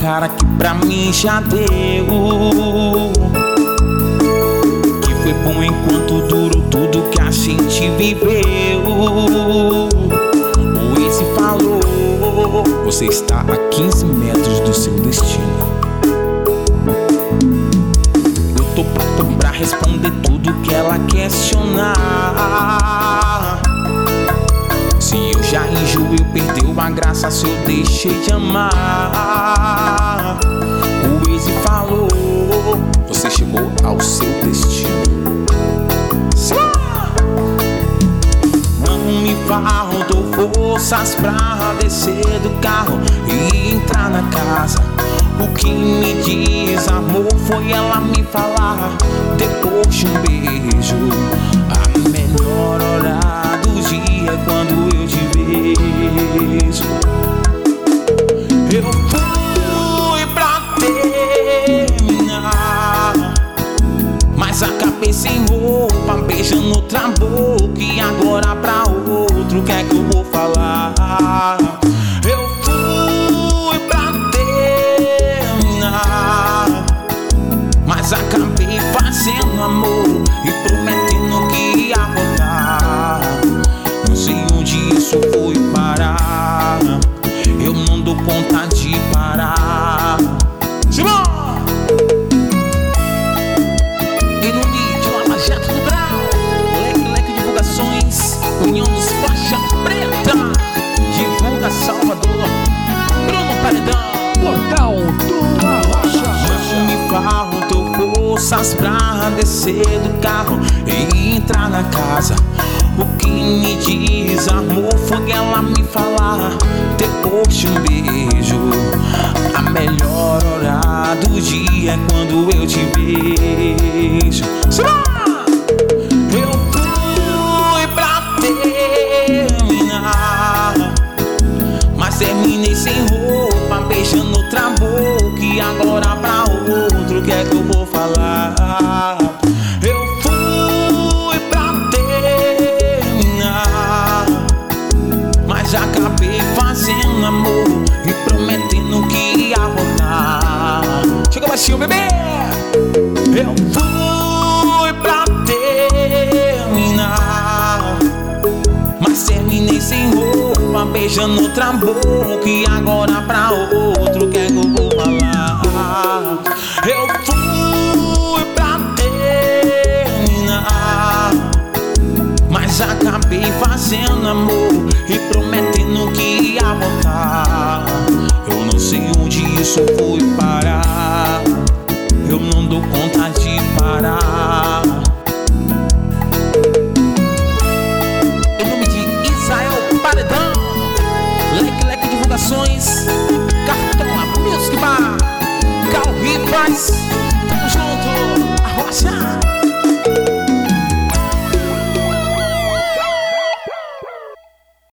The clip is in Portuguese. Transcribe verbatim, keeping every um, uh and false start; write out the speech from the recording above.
cara que pra mim já deu, que foi bom enquanto durou tudo que a gente viveu. O Waze falou: você está a quinze metros do seu destino. Eu tô pronto pra responder tudo que ela questionar. Se eu já enjoei, perdeu a graça se eu deixei de amar. O Waze falou: você chegou ao seu destino. Não me faltou forças pra descer do carro e entrar na casa. O que me desarmou foi ela me falar, depois de um beijo: a melhor hora do dia é quando eu te vejo. Eu fui pra terminar, mas acabei sem roupa, beijando outra boca. E agora pra outro, o que é que eu vou falar? Eu fui pra terminar, mas acabei fazendo amor e prometendo que ia voltar. Não sei onde isso foi parar, eu não dou conta de parar. Simão! E no mídia, Lava Jato do Grau, Leque Leque Divulgações, União dos Faixa Preta, divulga Salvador, Bruno Paredão, Portal do Arrocha. não me faltou forças pra descer do carro e entrar na casa. O que me desarmou foi ela me falar, depois de um beijo: a melhor hora do dia é quando eu te vejo. Eu fui pra terminar, mas terminei sem roupa, beijando outra boca. E agora pra outro, o que é que eu vou falar? Eu fui pra terminar, mas acabei fazendo amor e prometendo que ia voltar. Chega baixinho, bebê! Eu fui pra terminar, mas terminei sem roupa, beijando outra boca. E agora pra outro, o que é que eu vou falar? Eu fui pra terminar, mas acabei fazendo amor e prometendo que ia voltar. Eu não sei onde isso foi parar, eu não dou conta de parar. Em nome de Israel Paredão, Leque Leque Divulgações, Cartão a Music Bar, Cal Rivas, tamo junto, Arrocha.